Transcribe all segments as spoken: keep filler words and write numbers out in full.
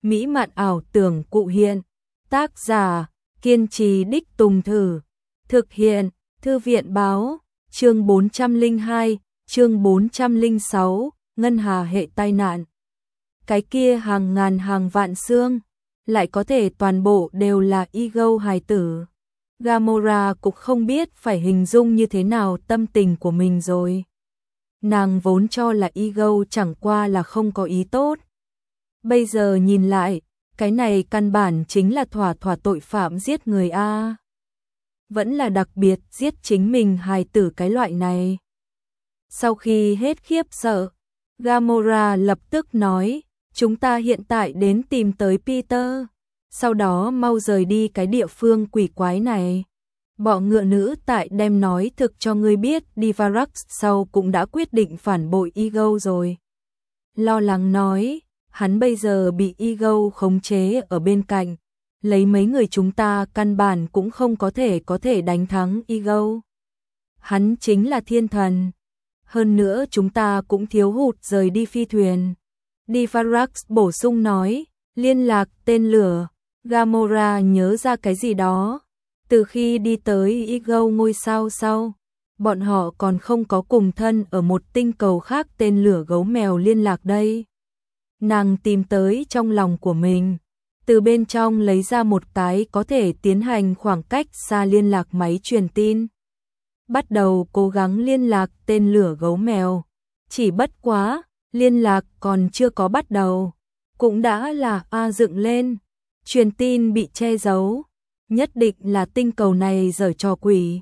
mỹ mạn ảo tưởng cụ hiện. Tác giả, kiên trì đích tùng thử. Thực hiện, Thư viện báo, chương bốn trăm lẻ hai, chương bốn trăm lẻ sáu, ngân hà hệ tai nạn. Cái kia hàng ngàn hàng vạn xương, lại có thể toàn bộ đều là ego hài tử. Gamora cũng không biết phải hình dung như thế nào tâm tình của mình rồi. Nàng vốn cho là ego chẳng qua là không có ý tốt. Bây giờ nhìn lại, cái này căn bản chính là thỏa thỏa tội phạm giết người a. Vẫn là đặc biệt giết chính mình hài tử cái loại này. Sau khi hết khiếp sợ, Gamora lập tức nói, chúng ta hiện tại đến tìm tới Peter, sau đó mau rời đi cái địa phương quỷ quái này. Bọ ngựa nữ tại đem nói thực cho ngươi biết, Divarax sau cũng đã quyết định phản bội ego rồi. Lo lắng nói, hắn bây giờ bị ego khống chế ở bên cạnh, lấy mấy người chúng ta căn bản cũng không có thể có thể đánh thắng ego. Hắn chính là thiên thần. Hơn nữa chúng ta cũng thiếu hụt rời đi phi thuyền. Divarax bổ sung nói, liên lạc tên lửa. Gamora nhớ ra cái gì đó. Từ khi đi tới ego ngôi sao sau, bọn họ còn không có cùng thân ở một tinh cầu khác tên lửa gấu mèo liên lạc đây. Nàng tìm tới trong lòng của mình, từ bên trong lấy ra một cái có thể tiến hành khoảng cách xa liên lạc máy truyền tin. Bắt đầu cố gắng liên lạc tên lửa gấu mèo. Chỉ bất quá, liên lạc còn chưa có bắt đầu, cũng đã là A dựng lên. Truyền tin bị che giấu, nhất định là tinh cầu này giở trò quỷ.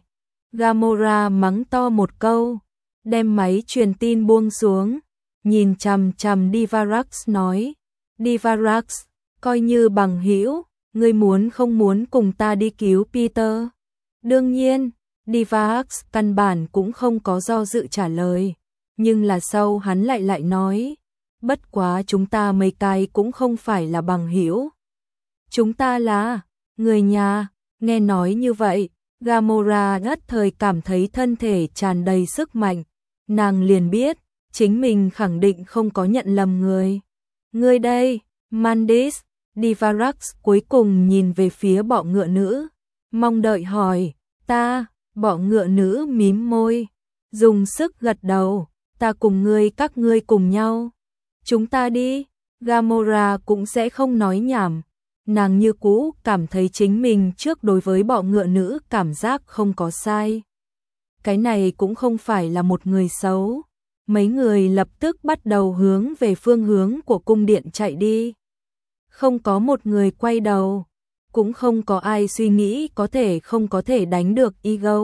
Gamora mắng to một câu, đem máy truyền tin buông xuống, nhìn chằm chằm Divarax nói, Divarax, coi như bằng hữu, ngươi muốn không muốn cùng ta đi cứu Peter? Đương nhiên, Divarax căn bản cũng không có do dự trả lời, nhưng là sau hắn lại lại nói, bất quá chúng ta mấy cái cũng không phải là bằng hữu. Chúng ta là người nhà. Nghe nói như vậy, Gamora nhất thời cảm thấy thân thể tràn đầy sức mạnh. Nàng liền biết, chính mình khẳng định không có nhận lầm người. Người đây, Mandis. Divarax cuối cùng nhìn về phía bọ ngựa nữ, mong đợi hỏi, ta. Bọ ngựa nữ mím môi, dùng sức gật đầu, ta cùng ngươi các ngươi cùng nhau. Chúng ta đi. Gamora cũng sẽ không nói nhảm. Nàng như cũ cảm thấy chính mình trước đối với bọ ngựa nữ cảm giác không có sai. Cái này cũng không phải là một người xấu. Mấy người lập tức bắt đầu hướng về phương hướng của cung điện chạy đi. Không có một người quay đầu, cũng không có ai suy nghĩ có thể không có thể đánh được ego.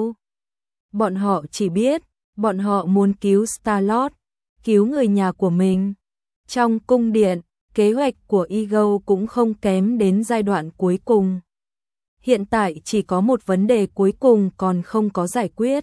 Bọn họ chỉ biết, bọn họ muốn cứu Star-Lord, cứu người nhà của mình. Trong cung điện, kế hoạch của ego cũng không kém đến giai đoạn cuối cùng. Hiện tại chỉ có một vấn đề cuối cùng còn không có giải quyết.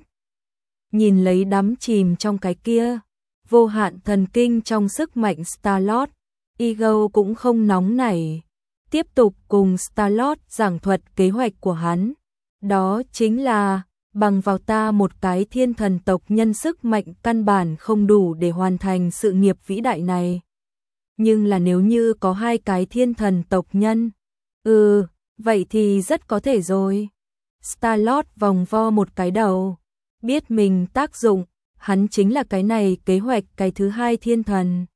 Nhìn lấy đắm chìm trong cái kia, vô hạn thần kinh trong sức mạnh Star-Lord, ego cũng không nóng nảy. Tiếp tục cùng Star-Lord giảng thuật kế hoạch của hắn. Đó chính là, bằng vào ta một cái thiên thần tộc nhân sức mạnh căn bản không đủ để hoàn thành sự nghiệp vĩ đại này. Nhưng là nếu như có hai cái thiên thần tộc nhân, ừ, vậy thì rất có thể rồi. Star-Lord vòng vo một cái đầu, biết mình tác dụng, hắn chính là cái này kế hoạch cái thứ hai thiên thần.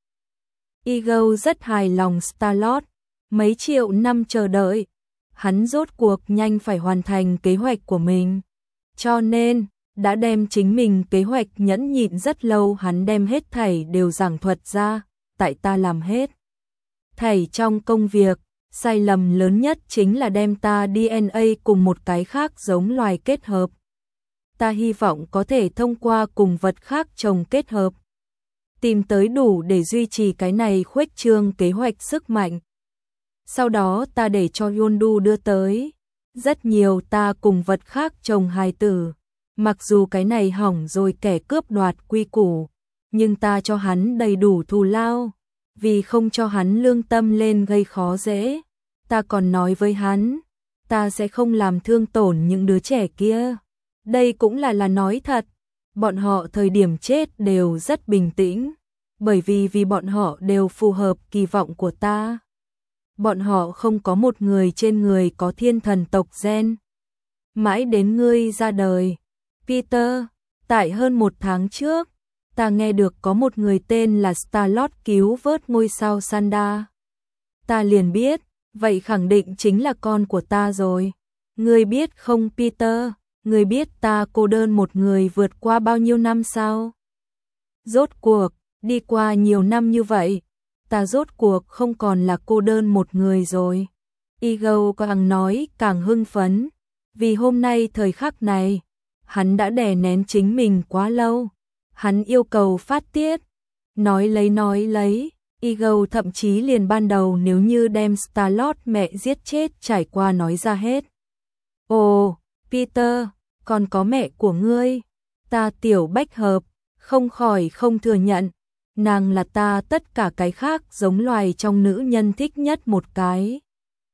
Ego rất hài lòng Star-Lord, mấy triệu năm chờ đợi, hắn rốt cuộc nhanh phải hoàn thành kế hoạch của mình. Cho nên, đã đem chính mình kế hoạch nhẫn nhịn rất lâu, hắn đem hết thảy đều giảng thuật ra, tại ta làm hết. Thảy trong công việc, sai lầm lớn nhất chính là đem ta đê en a cùng một cái khác giống loài kết hợp. Ta hy vọng có thể thông qua cùng vật khác trồng kết hợp, tìm tới đủ để duy trì cái này khuếch trương kế hoạch sức mạnh. Sau đó ta để cho Yondu đưa tới rất nhiều ta cùng vật khác trồng hài tử. Mặc dù cái này hỏng rồi kẻ cướp đoạt quy củ, nhưng ta cho hắn đầy đủ thù lao, vì không cho hắn lương tâm lên gây khó dễ. Ta còn nói với hắn, ta sẽ không làm thương tổn những đứa trẻ kia. Đây cũng là là nói thật. Bọn họ thời điểm chết đều rất bình tĩnh, bởi vì vì bọn họ đều phù hợp kỳ vọng của ta. bọn họ không có một người trên người có thiên thần tộc gen. Mãi đến ngươi ra đời, Peter, tại hơn một tháng trước, ta nghe được có một người tên là Star-Lord cứu vớt ngôi sao Sanda. Ta liền biết, vậy khẳng định chính là con của ta rồi. Ngươi biết không Peter, ngươi biết ta cô đơn một người vượt qua bao nhiêu năm sao? Rốt cuộc, đi qua nhiều năm như vậy, ta rốt cuộc không còn là cô đơn một người rồi. Ego càng nói càng hưng phấn, vì hôm nay thời khắc này, hắn đã đè nén chính mình quá lâu. Hắn yêu cầu phát tiết, nói lấy nói lấy, Ego thậm chí liền ban đầu nếu như đem Star-Lord mẹ giết chết trải qua nói ra hết. Ồ, Peter, còn có mẹ của ngươi, ta tiểu bách hợp, không khỏi không thừa nhận, nàng là ta tất cả cái khác giống loài trong nữ nhân thích nhất một cái.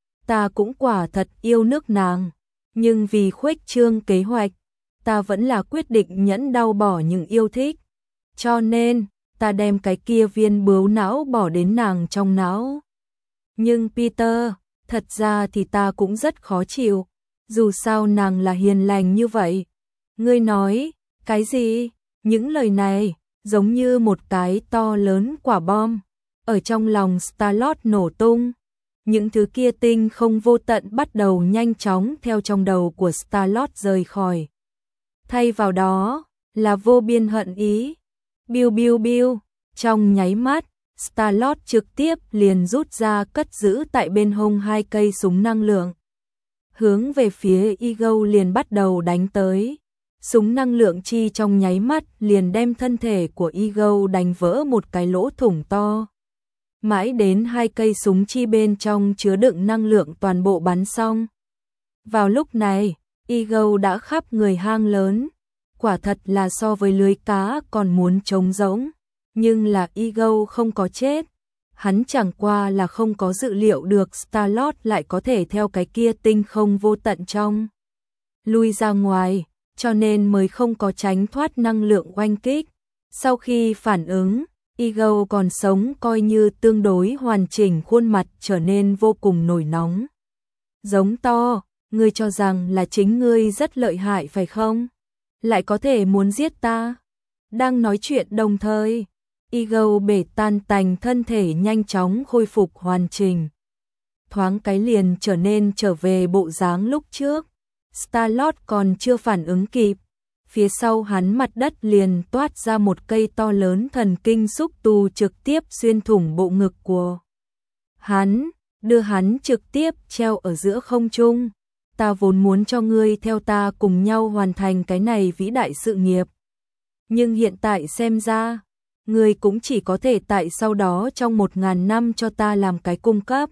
Ta cũng quả thật yêu nước nàng, nhưng vì khuếch trương kế hoạch, ta vẫn là quyết định nhẫn đau bỏ những yêu thích. Cho nên, ta đem cái kia viên bướu não bỏ đến nàng trong não. Nhưng Peter, thật ra thì ta cũng rất khó chịu, dù sao nàng là hiền lành như vậy. Ngươi nói, cái gì? Những lời này, giống như một cái to lớn quả bom, ở trong lòng Star-Lord nổ tung. Những thứ kia tinh không vô tận bắt đầu nhanh chóng theo trong đầu của Star-Lord rời khỏi. Thay vào đó, là vô biên hận ý. Biu biu biu, trong nháy mắt, Star-Lord trực tiếp liền rút ra cất giữ tại bên hông hai cây súng năng lượng. Hướng về phía Ego liền bắt đầu đánh tới. Súng năng lượng chi trong nháy mắt liền đem thân thể của Ego đánh vỡ một cái lỗ thủng to. Mãi đến hai cây súng chi bên trong chứa đựng năng lượng toàn bộ bắn xong. Vào lúc này, Ego đã khắp người hang lớn. Quả thật là so với lưới cá còn muốn trống rỗng. Nhưng là Ego không có chết. Hắn chẳng qua là không có dự liệu được Star-Lord lại có thể theo cái kia tinh không vô tận trong. Lui ra ngoài, cho nên mới không có tránh thoát năng lượng oanh kích. Sau khi phản ứng, Ego còn sống coi như tương đối hoàn chỉnh, khuôn mặt trở nên vô cùng nổi nóng. Giống to, ngươi cho rằng là chính ngươi rất lợi hại phải không? Lại có thể muốn giết ta? Đang nói chuyện đồng thời, Ego bể tan tành thân thể nhanh chóng khôi phục hoàn chỉnh. Thoáng cái liền trở nên trở về bộ dáng lúc trước. Star-Lord còn chưa phản ứng kịp. Phía sau hắn mặt đất liền toát ra một cây to lớn thần kinh xúc tu trực tiếp xuyên thủng bộ ngực của hắn, đưa hắn trực tiếp treo ở giữa không trung. Ta vốn muốn cho ngươi theo ta cùng nhau hoàn thành cái này vĩ đại sự nghiệp. Nhưng hiện tại xem ra, ngươi cũng chỉ có thể tại sau đó trong một ngàn năm cho ta làm cái cung cấp.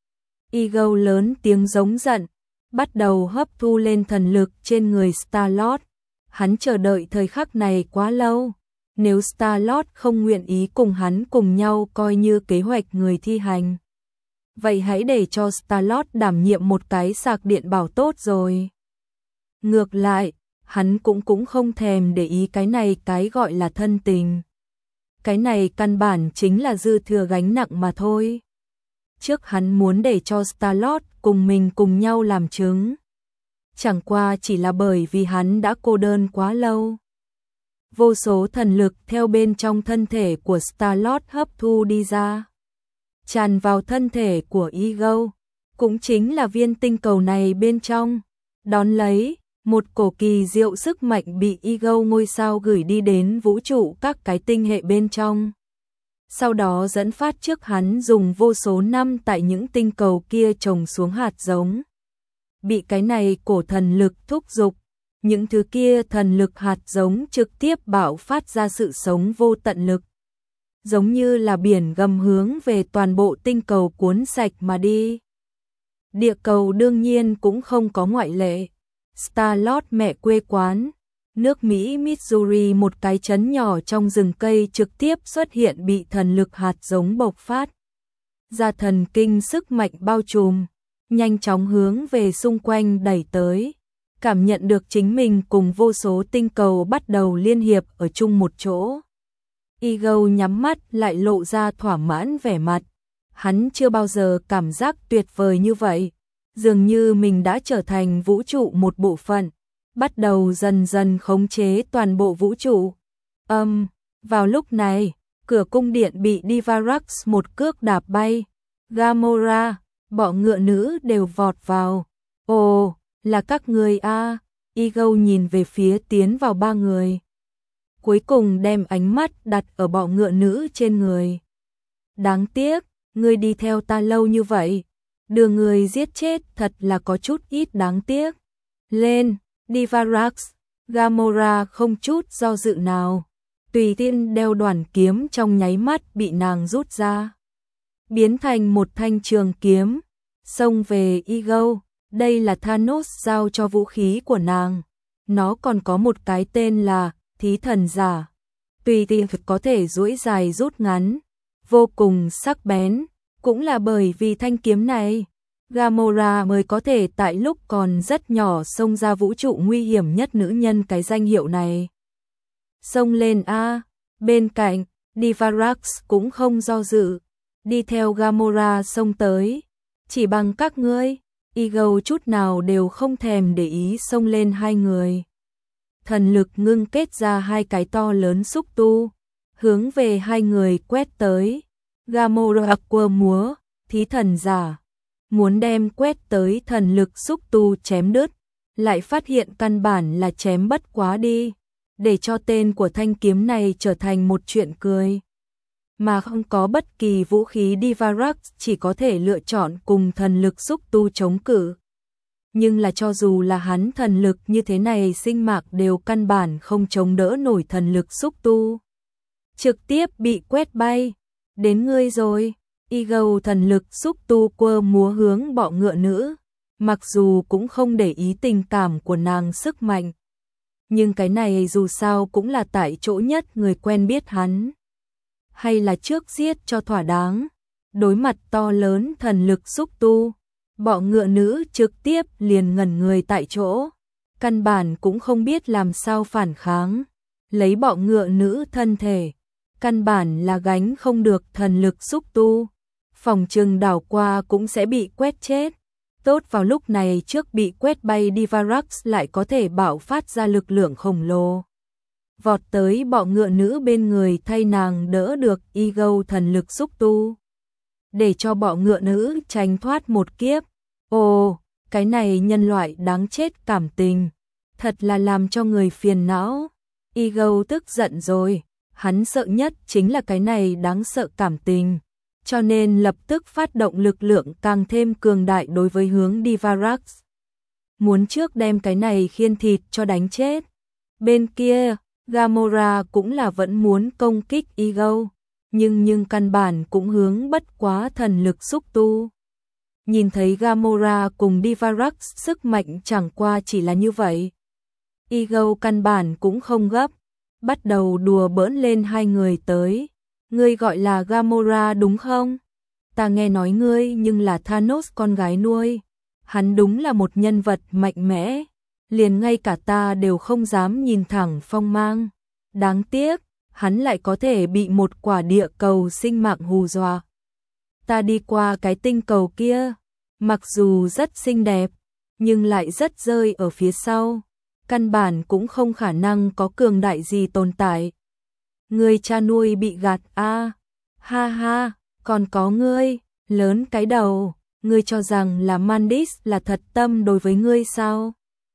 Ego lớn tiếng giống giận, bắt đầu hấp thu lên thần lực trên người Star-Lord. Hắn chờ đợi thời khắc này quá lâu. Nếu Star-Lord không nguyện ý cùng hắn cùng nhau coi như kế hoạch người thi hành, vậy hãy để cho Star-Lord đảm nhiệm một cái sạc điện bảo tốt rồi. Ngược lại, hắn cũng cũng không thèm để ý cái này cái gọi là thân tình. Cái này căn bản chính là dư thừa gánh nặng mà thôi. Trước hắn muốn để cho Star-Lord cùng mình cùng nhau làm chứng. Chẳng qua chỉ là bởi vì hắn đã cô đơn quá lâu. Vô số thần lực theo bên trong thân thể của Star-Lord hấp thu đi ra, tràn vào thân thể của Ego, cũng chính là viên tinh cầu này bên trong. Đón lấy, một cổ kỳ diệu sức mạnh bị Ego ngôi sao gửi đi đến vũ trụ các cái tinh hệ bên trong. Sau đó dẫn phát trước hắn dùng vô số năm tại những tinh cầu kia trồng xuống hạt giống. Bị cái này cổ thần lực thúc giục, những thứ kia thần lực hạt giống trực tiếp bạo phát ra sự sống vô tận lực. Giống như là biển gầm hướng về toàn bộ tinh cầu cuốn sạch mà đi. Địa cầu đương nhiên cũng không có ngoại lệ. Star-Lord mẹ quê quán, nước Mỹ Missouri, một cái trấn nhỏ trong rừng cây trực tiếp xuất hiện bị thần lực hạt giống bộc phát. Ra thần kinh sức mạnh bao trùm, nhanh chóng hướng về xung quanh đẩy tới. Cảm nhận được chính mình cùng vô số tinh cầu bắt đầu liên hiệp ở chung một chỗ. Ego nhắm mắt lại lộ ra thỏa mãn vẻ mặt. hắn chưa bao giờ cảm giác tuyệt vời như vậy, dường như mình đã trở thành vũ trụ một bộ phận, bắt đầu dần dần khống chế toàn bộ vũ trụ. Âm, um, vào lúc này, cửa cung điện bị Divarax một cước đạp bay. Gamora, bọ ngựa nữ đều vọt vào. Ồ, là các người a. À. Ego nhìn về phía tiến vào ba người. Cuối cùng đem ánh mắt đặt ở bọ ngựa nữ trên người. Đáng tiếc, ngươi đi theo ta lâu như vậy, đưa người giết chết thật là có chút ít đáng tiếc. Lên, Divarax, Gamora không chút do dự nào, tùy tiện đeo đoàn kiếm trong nháy mắt bị nàng rút ra, biến thành một thanh trường kiếm, xông về Ego. Đây là Thanos giao cho vũ khí của nàng, nó còn có một cái tên là Thí Thần Giả, tùy tiện có thể duỗi dài rút ngắn, vô cùng sắc bén. Cũng là bởi vì thanh kiếm này, Gamora mới có thể tại lúc còn rất nhỏ xông ra vũ trụ nguy hiểm nhất nữ nhân cái danh hiệu này. Xông lên a. Bên cạnh, Divarax cũng không do dự, đi theo Gamora xông tới. Chỉ bằng các ngươi, Ego chút nào đều không thèm để ý xông lên hai người. Thần lực ngưng kết ra hai cái to lớn xúc tu, hướng về hai người quét tới. Gamora quơ múa, Thí Thần Giả, muốn đem quét tới thần lực xúc tu chém đứt, lại phát hiện căn bản là chém bất quá đi, để cho tên của thanh kiếm này trở thành một chuyện cười. Mà không có bất kỳ vũ khí, Divarax chỉ có thể lựa chọn cùng thần lực xúc tu chống cự. Nhưng là cho dù là hắn thần lực như thế này, sinh mạc đều căn bản không chống đỡ nổi thần lực xúc tu, trực tiếp bị quét bay. Đến ngươi rồi. Ego thần lực xúc tu quơ múa hướng bọ ngựa nữ, mặc dù cũng không để ý tình cảm của nàng sức mạnh, nhưng cái này dù sao cũng là tại chỗ nhất người quen biết hắn, hay là trước giết cho thỏa đáng. Đối mặt to lớn thần lực xúc tu, bọ ngựa nữ trực tiếp liền ngẩn người tại chỗ, căn bản cũng không biết làm sao phản kháng. Lấy bọ ngựa nữ thân thể, căn bản là gánh không được thần lực xúc tu, phòng trừng đảo qua cũng sẽ bị quét chết. Tốt vào lúc này trước bị quét bay, Divarax lại có thể bạo phát ra lực lượng khổng lồ, vọt tới bọ ngựa nữ bên người thay nàng đỡ được Ego thần lực xúc tu, để cho bọ ngựa nữ tránh thoát một kiếp. Ồ, cái này nhân loại đáng chết cảm tình, thật là làm cho người phiền não. Ego tức giận rồi. Hắn sợ nhất chính là cái này đáng sợ cảm tình, cho nên lập tức phát động lực lượng càng thêm cường đại đối với hướng Divarax. Muốn trước đem cái này khiên thịt cho đánh chết. Bên kia, Gamora cũng là vẫn muốn công kích Ego, nhưng nhưng căn bản cũng hướng bất quá thần lực xúc tu. Nhìn thấy Gamora cùng Divarax sức mạnh chẳng qua chỉ là như vậy, Ego căn bản cũng không gấp, bắt đầu đùa bỡn lên hai người tới. Ngươi gọi là Gamora đúng không? Ta nghe nói ngươi nhưng là Thanos con gái nuôi. Hắn đúng là một nhân vật mạnh mẽ, liền ngay cả ta đều không dám nhìn thẳng phong mang. Đáng tiếc, hắn lại có thể bị một quả địa cầu sinh mạng hù dọa. Ta đi qua cái tinh cầu kia, mặc dù rất xinh đẹp, nhưng lại rất rơi ở phía sau. Căn bản cũng không khả năng có cường đại gì tồn tại. Ngươi cha nuôi bị gạt a. À, ha ha, còn có ngươi, lớn cái đầu, ngươi cho rằng là Mandis là thật tâm đối với ngươi sao?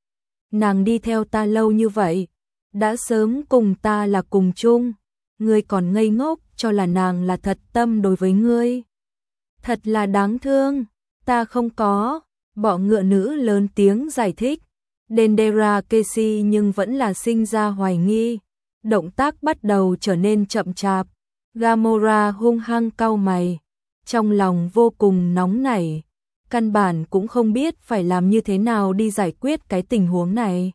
Nàng đi theo ta lâu như vậy, đã sớm cùng ta là cùng chung, ngươi còn ngây ngốc cho là nàng là thật tâm đối với ngươi. Thật là đáng thương, ta không có. Bọ ngựa nữ lớn tiếng giải thích. Dendera Casey nhưng vẫn là sinh ra hoài nghi, động tác bắt đầu trở nên chậm chạp. Gamora hung hăng cau mày, trong lòng vô cùng nóng nảy, căn bản cũng không biết phải làm như thế nào đi giải quyết cái tình huống này.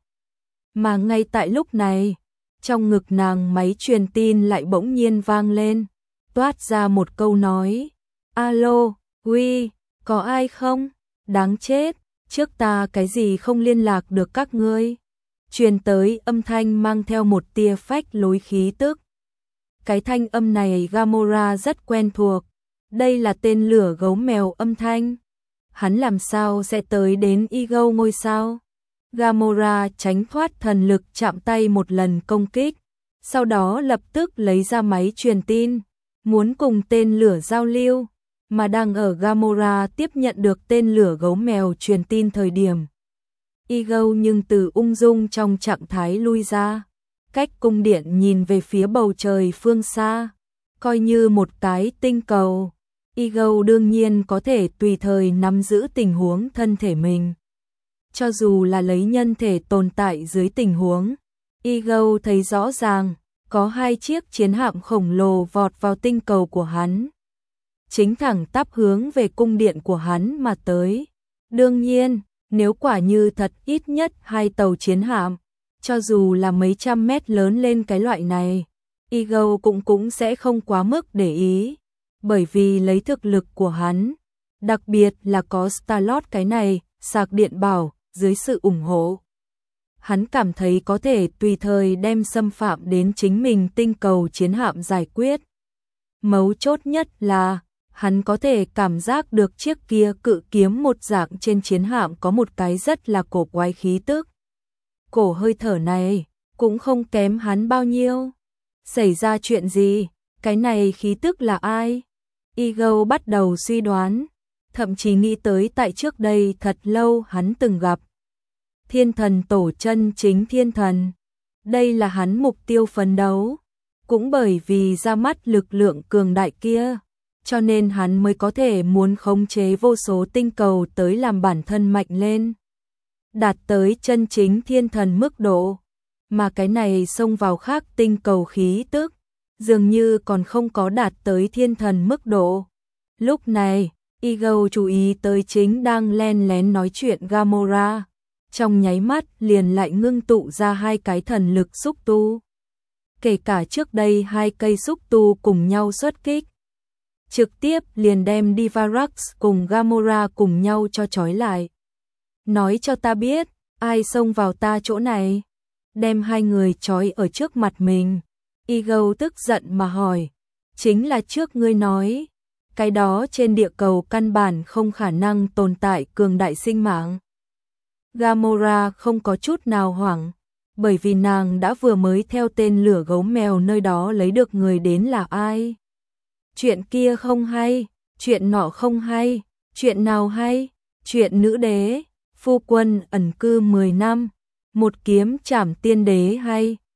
Mà ngay tại lúc này, trong ngực nàng máy truyền tin lại bỗng nhiên vang lên, toát ra một câu nói. Alo, uy, có ai không? Đáng chết, trước ta cái gì không liên lạc được các ngươi. Truyền tới âm thanh mang theo một tia phách lối khí tức. Cái thanh âm này Gamora rất quen thuộc, Đây là tên lửa gấu mèo âm thanh. Hắn làm sao sẽ tới đến Ego ngôi sao? Gamora tránh thoát thần lực chạm tay một lần công kích, sau đó lập tức lấy ra máy truyền tin, muốn cùng tên lửa giao lưu, mà đang ở Gamora tiếp nhận được tên lửa gấu mèo truyền tin thời điểm. Ego nhưng từ ung dung trong trạng thái lui ra, cách cung điện nhìn về phía bầu trời phương xa, coi như một cái tinh cầu. Ego đương nhiên có thể tùy thời nắm giữ tình huống thân thể mình. Cho dù là lấy nhân thể tồn tại dưới tình huống, Ego thấy rõ ràng, có hai chiếc chiến hạm khổng lồ vọt vào tinh cầu của hắn. Chính thẳng tắp hướng về cung điện của hắn mà tới. Đương nhiên, nếu quả như thật ít nhất hai tàu chiến hạm, cho dù là mấy trăm mét lớn lên cái loại này, Ego cũng cũng sẽ không quá mức để ý. Bởi vì lấy thực lực của hắn, đặc biệt là có Star-Lord cái này, sạc điện bảo, dưới sự ủng hộ. Hắn cảm thấy có thể tùy thời đem xâm phạm đến chính mình tinh cầu chiến hạm giải quyết. Mấu chốt nhất là, hắn có thể cảm giác được chiếc kia cự kiếm một dạng trên chiến hạm có một cái rất là cổ quái khí tức. Cổ hơi thở này, cũng không kém hắn bao nhiêu. Xảy ra chuyện gì? Cái này khí tức là ai? Ego bắt đầu suy đoán, thậm chí nghĩ tới tại trước đây thật lâu hắn từng gặp. Thiên thần tổ chân chính thiên thần. Đây là hắn mục tiêu phấn đấu. Cũng bởi vì ra mắt lực lượng cường đại kia, cho nên hắn mới có thể muốn khống chế vô số tinh cầu tới làm bản thân mạnh lên. Đạt tới chân chính thiên thần mức độ. Mà cái này xông vào khác tinh cầu khí tức, dường như còn không có đạt tới thiên thần mức độ. Lúc này, Ego chú ý tới chính đang len lén nói chuyện Gamora. Trong nháy mắt liền lại ngưng tụ ra hai cái thần lực xúc tu. Kể cả trước đây hai cây xúc tu cùng nhau xuất kích, trực tiếp liền đem Divarax cùng Gamora cùng nhau cho trói lại. Nói cho ta biết, ai xông vào ta chỗ này? Đem hai người trói ở trước mặt mình. Ego tức giận mà hỏi, chính là trước ngươi nói, cái đó trên địa cầu căn bản không khả năng tồn tại cường đại sinh mạng. Gamora không có chút nào hoảng, bởi vì nàng đã vừa mới theo tên lửa gấu mèo nơi đó lấy được người đến là ai. Chuyện kia không hay, chuyện nọ không hay, chuyện nào hay, chuyện nữ đế, phu quân ẩn cư mười năm, một kiếm trảm tiên đế hay.